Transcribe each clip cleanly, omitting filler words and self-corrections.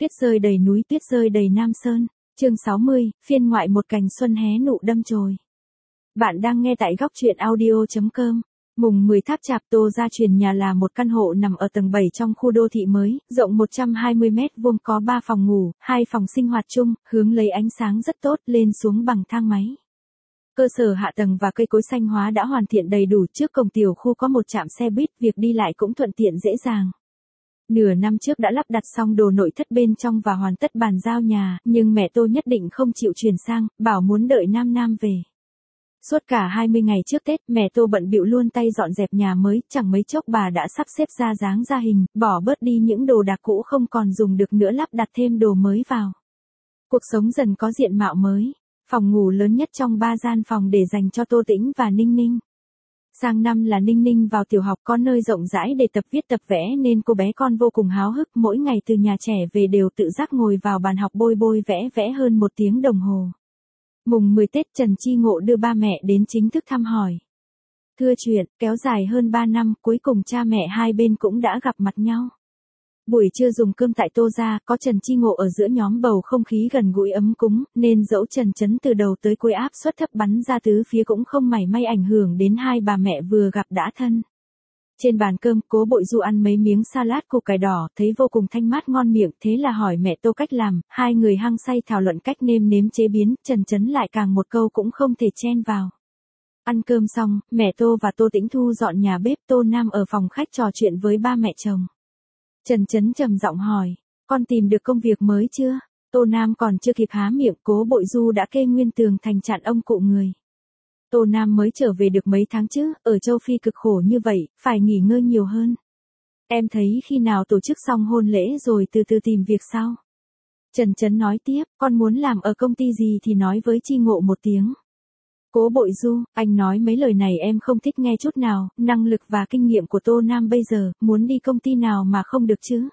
Tuyết rơi đầy núi, tuyết rơi đầy Nam Sơn. Chương 60, phiên ngoại một cành xuân hé nụ đâm chồi. Bạn đang nghe tại góc truyện audio.com. Mùng 10 Tháp Chạp, Tô Gia Truyền nhà là một căn hộ nằm ở tầng 7 trong khu đô thị mới, rộng 120 mét vuông, có 3 phòng ngủ, 2 phòng sinh hoạt chung, hướng lấy ánh sáng rất tốt, lên xuống bằng thang máy. Cơ sở hạ tầng và cây cối xanh hóa đã hoàn thiện đầy đủ, trước cổng tiểu khu có một trạm xe buýt, việc đi lại cũng thuận tiện dễ dàng. Nửa năm trước đã lắp đặt xong đồ nội thất bên trong và hoàn tất bàn giao nhà, nhưng mẹ Tô nhất định không chịu chuyển sang, bảo muốn đợi Nam về. Suốt cả 20 ngày trước Tết, mẹ Tô bận bịu luôn tay dọn dẹp nhà mới, chẳng mấy chốc bà đã sắp xếp ra dáng ra hình, bỏ bớt đi những đồ đạc cũ không còn dùng được nữa, lắp đặt thêm đồ mới vào. Cuộc sống dần có diện mạo mới. Phòng ngủ lớn nhất trong 3 gian phòng để dành cho Tô Tĩnh và Ninh Ninh. Sang năm là Ninh Ninh vào tiểu học, có nơi rộng rãi để tập viết tập vẽ nên cô bé con vô cùng háo hức, mỗi ngày từ nhà trẻ về đều tự giác ngồi vào bàn học bôi vẽ hơn 1 tiếng đồng hồ. Mùng 10 Tết, Trần Chi Ngộ đưa ba mẹ đến chính thức thăm hỏi. Thưa chuyện, kéo dài hơn 3 năm, cuối cùng cha mẹ hai bên cũng đã gặp mặt nhau. Buổi trưa dùng cơm tại Tô gia, có Trần Chi Ngộ ở giữa nhóm, bầu không khí gần gũi ấm cúng, nên dẫu Trần Chấn từ đầu tới cuối áp suất thấp bắn ra tứ phía cũng không mảy may ảnh hưởng đến hai bà mẹ vừa gặp đã thân. Trên bàn cơm, Cố Bội Du ăn mấy miếng salad củ cải đỏ, thấy vô cùng thanh mát ngon miệng, thế là hỏi mẹ Tô cách làm, hai người hăng say thảo luận cách nêm chế biến, Trần Chấn lại càng một câu cũng không thể chen vào. Ăn cơm xong, mẹ Tô và Tô Tĩnh thu dọn nhà bếp, Tô Nam ở phòng khách trò chuyện với ba mẹ chồng. Trần Chấn trầm giọng hỏi, con tìm được công việc mới chưa? Tô Nam còn chưa kịp há miệng, Cố Bội Du đã kê nguyên tường thành chặn ông cụ người. Tô Nam mới trở về được mấy tháng chứ, ở châu Phi cực khổ như vậy, phải nghỉ ngơi nhiều hơn. Em thấy khi nào tổ chức xong hôn lễ rồi từ từ tìm việc sao? Trần Chấn nói tiếp, con muốn làm ở công ty gì thì nói với Chi Ngộ một tiếng. Cố Bội Du, anh nói mấy lời này em không thích nghe chút nào, năng lực và kinh nghiệm của Tô Nam bây giờ, muốn đi công ty nào mà không được chứ?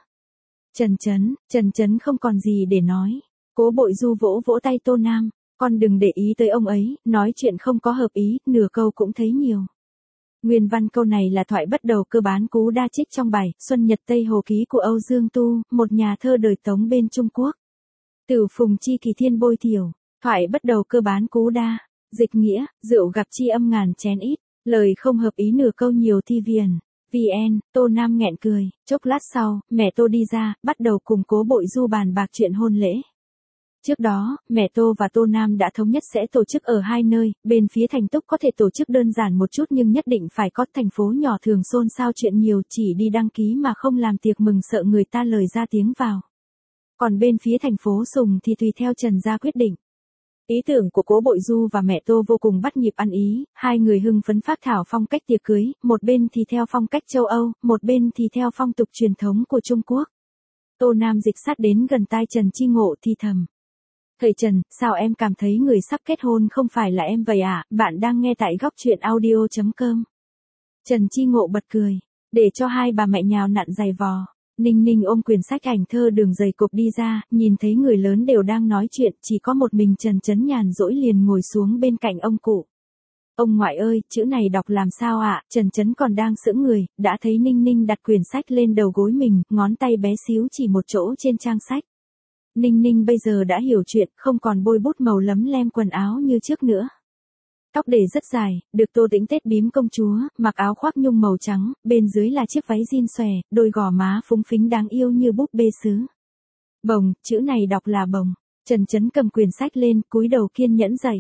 Trần Chấn không còn gì để nói. Cố Bội Du vỗ tay Tô Nam, con đừng để ý tới ông ấy, nói chuyện không có hợp ý, nửa câu cũng thấy nhiều. Nguyên văn câu này là thoại bắt đầu cơ bán cú đa trích trong bài Xuân Nhật Tây Hồ Ký của Âu Dương Tu, một nhà thơ đời Tống bên Trung Quốc. Tử Phùng Chi Kỳ Thiên Bôi Thiểu, thoại bắt đầu cơ bán cú đa. Dịch nghĩa, rượu gặp chi âm ngàn chén ít, lời không hợp ý nửa câu nhiều thi viền. VN, Tô Nam nghẹn cười, chốc lát sau, mẹ Tô đi ra, bắt đầu cùng Cố Bội Du bàn bạc chuyện hôn lễ. Trước đó, mẹ Tô và Tô Nam đã thống nhất sẽ tổ chức ở 2 nơi, bên phía Thành Túc có thể tổ chức đơn giản một chút nhưng nhất định phải có, thành phố nhỏ thường xôn xao chuyện nhiều, chỉ đi đăng ký mà không làm tiệc mừng sợ người ta lời ra tiếng vào. Còn bên phía thành phố Sùng thì tùy theo Trần gia quyết định. Ý tưởng của Cố Bội Du và mẹ Tô vô cùng bắt nhịp ăn ý, hai người hưng phấn phác thảo phong cách tiệc cưới, một bên thì theo phong cách châu Âu, một bên thì theo phong tục truyền thống của Trung Quốc. Tô Nam dịch sát đến gần tai Trần Chi Ngộ thì thầm. Thầy Trần, sao em cảm thấy người sắp kết hôn không phải là em vậy à? Bạn đang nghe tại góc truyện audio.com. Trần Chi Ngộ bật cười, để cho hai bà mẹ nhào nặn giày vò. Ninh Ninh ôm quyển sách ảnh thơ đường dày cộp đi ra, nhìn thấy người lớn đều đang nói chuyện, chỉ có một mình Trần Chấn nhàn rỗi liền ngồi xuống bên cạnh ông cụ. Ông ngoại ơi, chữ này đọc làm sao ạ? Trần Chấn còn đang sững người, đã thấy Ninh Ninh đặt quyển sách lên đầu gối mình, ngón tay bé xíu chỉ một chỗ trên trang sách. Ninh Ninh bây giờ đã hiểu chuyện, không còn bôi bút màu lấm lem quần áo như trước nữa. Tóc để rất dài, được Tô Tĩnh Tết bím công chúa, mặc áo khoác nhung màu trắng, bên dưới là chiếc váy jean xòe, đôi gò má phúng phính đáng yêu như búp bê sứ. Bồng, chữ này đọc là bồng. Trần Chấn cầm quyển sách lên, cúi đầu kiên nhẫn dạy.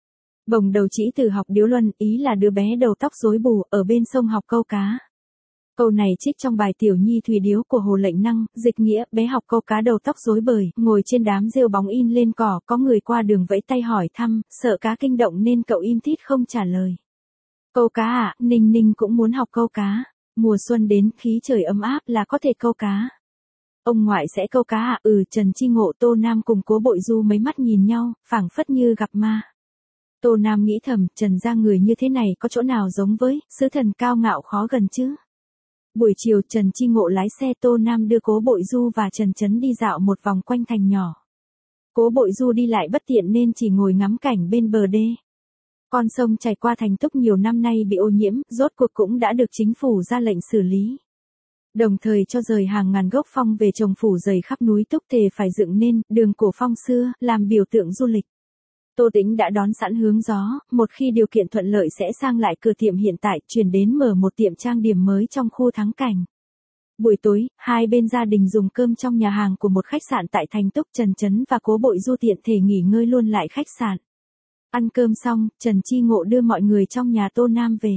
Bồng đầu chỉ từ học điếu luân, ý là đứa bé đầu tóc rối bù, ở bên sông học câu cá. Câu này trích trong bài Tiểu Nhi Thủy Điếu của Hồ Lệnh Năng, dịch nghĩa, bé học câu cá đầu tóc rối bời, ngồi trên đám rêu bóng in lên cỏ, có người qua đường vẫy tay hỏi thăm, sợ cá kinh động nên cậu im tít không trả lời. Câu cá à, Ninh Ninh cũng muốn học câu cá. Mùa xuân đến, khí trời ấm áp là có thể câu cá. Ông ngoại sẽ câu cá à? Trần Chi Ngộ, Tô Nam cùng Cố Bội Du mấy mắt nhìn nhau, phảng phất như gặp ma. Tô Nam nghĩ thầm, Trần gia người như thế này có chỗ nào giống với sứ thần cao ngạo khó gần chứ? Buổi chiều Trần Chi Ngộ lái xe, Tô Nam đưa Cố Bội Du và Trần Chấn đi dạo một vòng quanh thành nhỏ. Cố Bội Du đi lại bất tiện nên chỉ ngồi ngắm cảnh bên bờ đê. Con sông chảy qua Thành Túc nhiều năm nay bị ô nhiễm, rốt cuộc cũng đã được chính phủ ra lệnh xử lý. Đồng thời cho rời hàng ngàn gốc phong về trồng phủ dày khắp núi Túc Tề phải dựng nên đường cổ phong xưa, làm biểu tượng du lịch. Tô Tĩnh đã đón sẵn hướng gió, một khi điều kiện thuận lợi sẽ sang lại cửa tiệm hiện tại, chuyển đến mở một tiệm trang điểm mới trong khu thắng cảnh. Buổi tối, hai bên gia đình dùng cơm trong nhà hàng của một khách sạn tại thành Túc. Trần Chấn và Cố Bội Du tiện thể nghỉ ngơi luôn lại khách sạn. Ăn cơm xong, Trần Chi Ngộ đưa mọi người trong nhà Tô Nam về.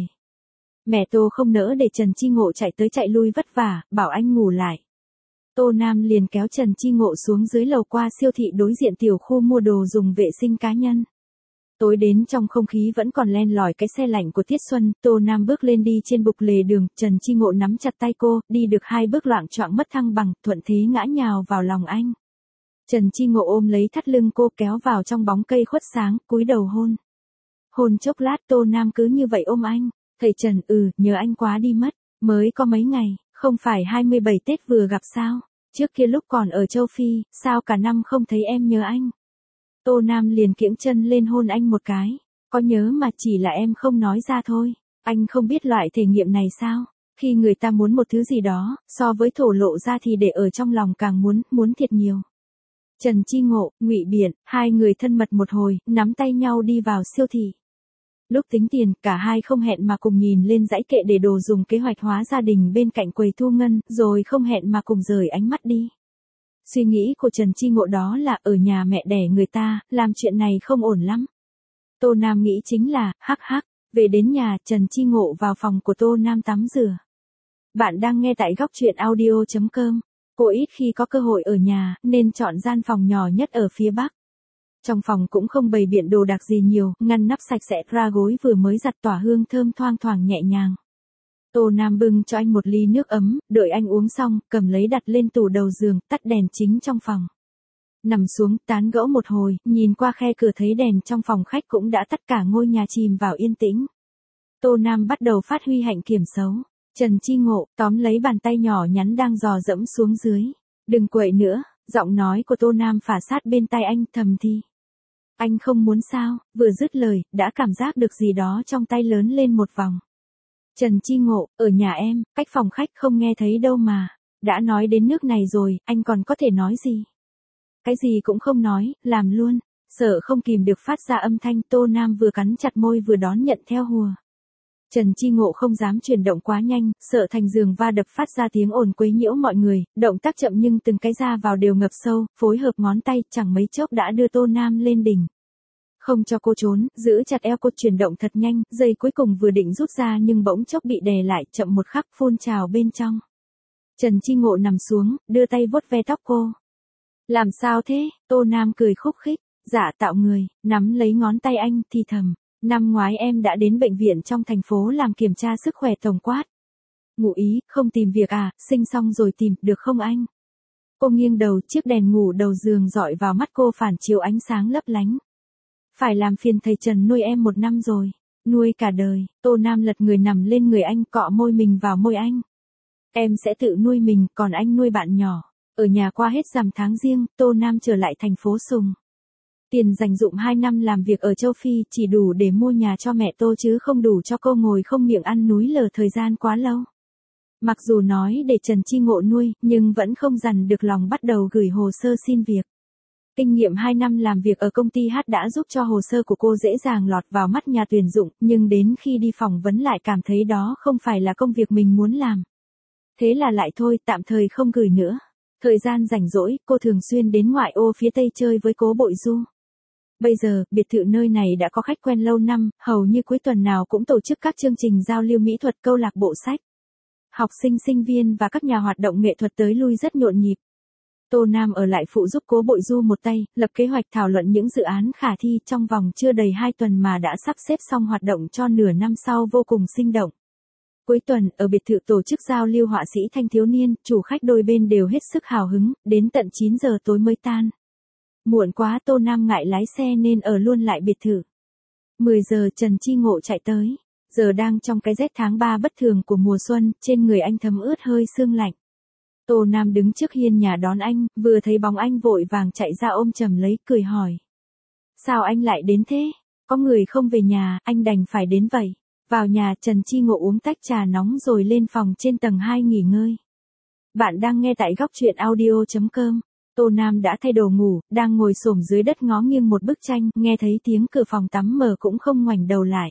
Mẹ Tô không nỡ để Trần Chi Ngộ chạy tới chạy lui vất vả, bảo anh ngủ lại. Tô Nam liền kéo Trần Chi Ngộ xuống dưới lầu qua siêu thị đối diện tiểu khu mua đồ dùng vệ sinh cá nhân. Tối đến trong không khí vẫn còn len lỏi cái xe lạnh của Tiết Xuân, Tô Nam bước lên đi trên bục lề đường, Trần Chi Ngộ nắm chặt tay cô, đi được 2 bước loạng choạng mất thăng bằng, thuận thế ngã nhào vào lòng anh. Trần Chi Ngộ ôm lấy thắt lưng cô kéo vào trong bóng cây khuất sáng, cúi đầu hôn. Hôn chốc lát Tô Nam cứ như vậy ôm anh, thầy Trần, nhớ anh quá đi mất, mới có mấy ngày, không phải 27 Tết vừa gặp sao, trước kia lúc còn ở châu Phi, sao cả năm không thấy em nhớ anh. Tô Nam liền kiễng chân lên hôn anh một cái, có nhớ mà chỉ là em không nói ra thôi, anh không biết loại thể nghiệm này sao, khi người ta muốn một thứ gì đó, so với thổ lộ ra thì để ở trong lòng càng muốn thiệt nhiều. Trần Chi Ngộ, Ngụy Biện, hai người thân mật một hồi, nắm tay nhau đi vào siêu thị. Lúc tính tiền, cả hai không hẹn mà cùng nhìn lên dãy kệ để đồ dùng kế hoạch hóa gia đình bên cạnh quầy thu ngân, rồi không hẹn mà cùng rời ánh mắt đi. Suy nghĩ của Trần Chi Ngộ đó là ở nhà mẹ đẻ người ta, làm chuyện này không ổn lắm. Tô Nam nghĩ chính là, về đến nhà, Trần Chi Ngộ vào phòng của Tô Nam tắm rửa. Bạn đang nghe tại góc truyện audio.com. Cô ít khi có cơ hội ở nhà, nên chọn gian phòng nhỏ nhất ở phía Bắc. Trong phòng cũng không bày biện đồ đạc gì nhiều, ngăn nắp sạch sẽ, ra gối vừa mới giặt tỏa hương thơm thoang thoảng nhẹ nhàng. Tô Nam bưng cho anh một ly nước ấm, đợi anh uống xong, cầm lấy đặt lên tủ đầu giường, tắt đèn chính trong phòng. Nằm xuống, tán gẫu một hồi, nhìn qua khe cửa thấy đèn trong phòng khách cũng đã tắt, cả ngôi nhà chìm vào yên tĩnh. Tô Nam bắt đầu phát huy hạnh kiểm xấu. Trần Chi Ngộ tóm lấy bàn tay nhỏ nhắn đang dò dẫm xuống dưới. Đừng quậy nữa, giọng nói của Tô Nam phả sát bên tai anh, thầm thì. Anh không muốn sao, vừa dứt lời, đã cảm giác được gì đó trong tay lớn lên một vòng. Trần Chi Ngộ, ở nhà em, cách phòng khách không nghe thấy đâu mà. Đã nói đến nước này rồi, anh còn có thể nói gì? Cái gì cũng không nói, làm luôn. Sợ không kìm được phát ra âm thanh, Tô Nam vừa cắn chặt môi vừa đón nhận theo hùa. Trần Chi Ngộ không dám chuyển động quá nhanh, sợ thành giường va đập phát ra tiếng ồn quấy nhiễu mọi người, động tác chậm nhưng từng cái ra vào đều ngập sâu, phối hợp ngón tay, chẳng mấy chốc đã đưa Tô Nam lên đỉnh. Không cho cô trốn, giữ chặt eo cô, chuyển động thật nhanh, giây cuối cùng vừa định rút ra nhưng bỗng chốc bị đè lại, chậm một khắc phun trào bên trong. Trần Chi Ngộ nằm xuống, đưa tay vuốt ve tóc cô. Làm sao thế? Tô Nam cười khúc khích, dạ tạo người, nắm lấy ngón tay anh, thì thầm. Năm ngoái em đã đến bệnh viện trong thành phố làm kiểm tra sức khỏe tổng quát. Ngụ ý, không tìm việc à, sinh xong rồi tìm, được không anh? Cô nghiêng đầu, chiếc đèn ngủ đầu giường dọi vào mắt cô phản chiếu ánh sáng lấp lánh. Phải làm phiền thầy Trần nuôi em 1 năm rồi. Nuôi cả đời. Tô Nam lật người nằm lên người anh, cọ môi mình vào môi anh. Em sẽ tự nuôi mình, còn anh nuôi bạn nhỏ. Ở nhà qua hết rằm tháng Giêng, Tô Nam trở lại thành phố Sùng. Tiền dành dụm 2 năm làm việc ở châu Phi chỉ đủ để mua nhà cho mẹ Tô chứ không đủ cho cô ngồi không miệng ăn núi lờ thời gian quá lâu. Mặc dù nói để Trần Chi Ngộ nuôi, nhưng vẫn không dằn được lòng bắt đầu gửi hồ sơ xin việc. Kinh nghiệm 2 năm làm việc ở công ty H đã giúp cho hồ sơ của cô dễ dàng lọt vào mắt nhà tuyển dụng, nhưng đến khi đi phỏng vấn lại cảm thấy đó không phải là công việc mình muốn làm. Thế là lại thôi, tạm thời không gửi nữa. Thời gian rảnh rỗi, cô thường xuyên đến ngoại ô phía Tây chơi với Cố Bội Du. Bây giờ, biệt thự nơi này đã có khách quen lâu năm, hầu như cuối tuần nào cũng tổ chức các chương trình giao lưu mỹ thuật, câu lạc bộ sách. Học sinh sinh viên và các nhà hoạt động nghệ thuật tới lui rất nhộn nhịp. Tô Nam ở lại phụ giúp Cố Bội Du một tay, lập kế hoạch thảo luận những dự án khả thi, trong vòng chưa đầy 2 tuần mà đã sắp xếp xong hoạt động cho nửa năm sau vô cùng sinh động. Cuối tuần, ở biệt thự tổ chức giao lưu họa sĩ thanh thiếu niên, chủ khách đôi bên đều hết sức hào hứng, đến tận 9 giờ tối mới tan. Muộn quá Tô Nam ngại lái xe nên ở luôn lại biệt thự. 10 giờ Trần Chi Ngộ chạy tới. Giờ đang trong cái rét tháng 3 bất thường của mùa xuân, trên người anh thấm ướt hơi sương lạnh. Tô Nam đứng trước hiên nhà đón anh, vừa thấy bóng anh vội vàng chạy ra ôm chầm lấy, cười hỏi. Sao anh lại đến thế? Có người không về nhà, anh đành phải đến vậy. Vào nhà Trần Chi Ngộ uống tách trà nóng rồi lên phòng trên tầng 2 nghỉ ngơi. Bạn đang nghe tại góc truyện audio.com. Tô Nam đã thay đồ ngủ, đang ngồi xổm dưới đất ngó nghiêng một bức tranh, nghe thấy tiếng cửa phòng tắm mở cũng không ngoảnh đầu lại.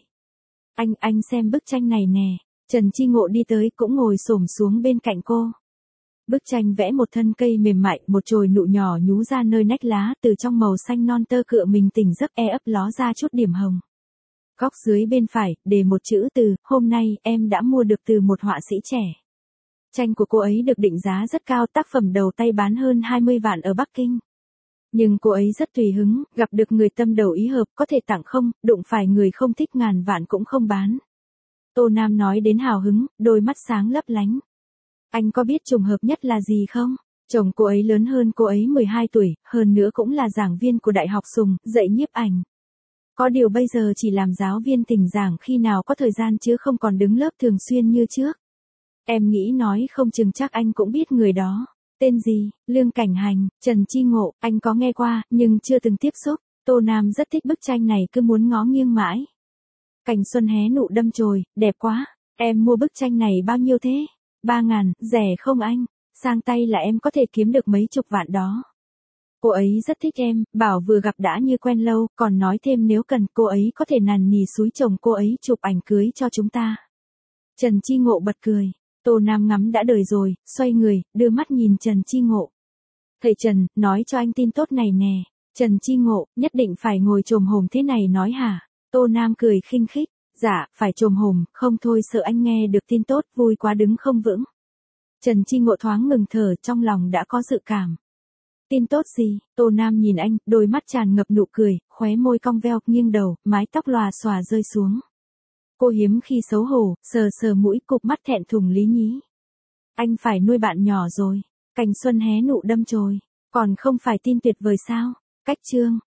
Anh xem bức tranh này nè. Trần Chi Ngộ đi tới cũng ngồi xổm xuống bên cạnh cô. Bức tranh vẽ một thân cây mềm mại, một chồi nụ nhỏ nhú ra nơi nách lá, từ trong màu xanh non tơ cựa mình tỉnh giấc ấp ló ra chút điểm hồng. Góc dưới bên phải, đề một chữ từ, hôm nay em đã mua được từ một họa sĩ trẻ. Tranh của cô ấy được định giá rất cao, tác phẩm đầu tay bán hơn 20 vạn ở Bắc Kinh. Nhưng cô ấy rất tùy hứng, gặp được người tâm đầu ý hợp có thể tặng không, đụng phải người không thích ngàn vạn cũng không bán. Tô Nam nói đến hào hứng, đôi mắt sáng lấp lánh. Anh có biết trùng hợp nhất là gì không? Chồng cô ấy lớn hơn cô ấy 12 tuổi, hơn nữa cũng là giảng viên của Đại học Sùng, dạy nhiếp ảnh. Có điều bây giờ chỉ làm giáo viên thỉnh giảng khi nào có thời gian chứ không còn đứng lớp thường xuyên như trước. Em nghĩ nói không chừng chắc anh cũng biết người đó. Tên gì? Lương Cảnh Hành, Trần Chi Ngộ, anh có nghe qua, nhưng chưa từng tiếp xúc. Tô Nam rất thích bức tranh này, cứ muốn ngó nghiêng mãi. Cảnh xuân hé nụ đâm chồi, đẹp quá. Em mua bức tranh này bao nhiêu thế? 3.000, rẻ không anh? Sang tay là em có thể kiếm được mấy chục vạn đó. Cô ấy rất thích em, bảo vừa gặp đã như quen lâu, còn nói thêm nếu cần cô ấy có thể nằn nỉ xúi chồng cô ấy chụp ảnh cưới cho chúng ta. Trần Chi Ngộ bật cười. Tô Nam ngắm đã đời rồi, xoay người, đưa mắt nhìn Trần Chi Ngộ. Thầy Trần, nói cho anh tin tốt này nè. Trần Chi Ngộ, nhất định phải ngồi chồm hổm thế này nói hả? Tô Nam cười khinh khích. Dạ, phải chồm hổm, không thôi sợ anh nghe được tin tốt, vui quá đứng không vững. Trần Chi Ngộ thoáng ngừng thở, trong lòng đã có dự cảm. Tin tốt gì? Tô Nam nhìn anh, đôi mắt tràn ngập nụ cười, khóe môi cong veo, nghiêng đầu, mái tóc lòa xòa rơi xuống. Cô hiếm khi xấu hổ, sờ sờ mũi, cụp mắt thẹn thùng lý nhí. Anh phải nuôi bạn nhỏ rồi. Cành xuân hé nụ đâm chồi. Còn không phải tin tuyệt vời sao? Cách chương.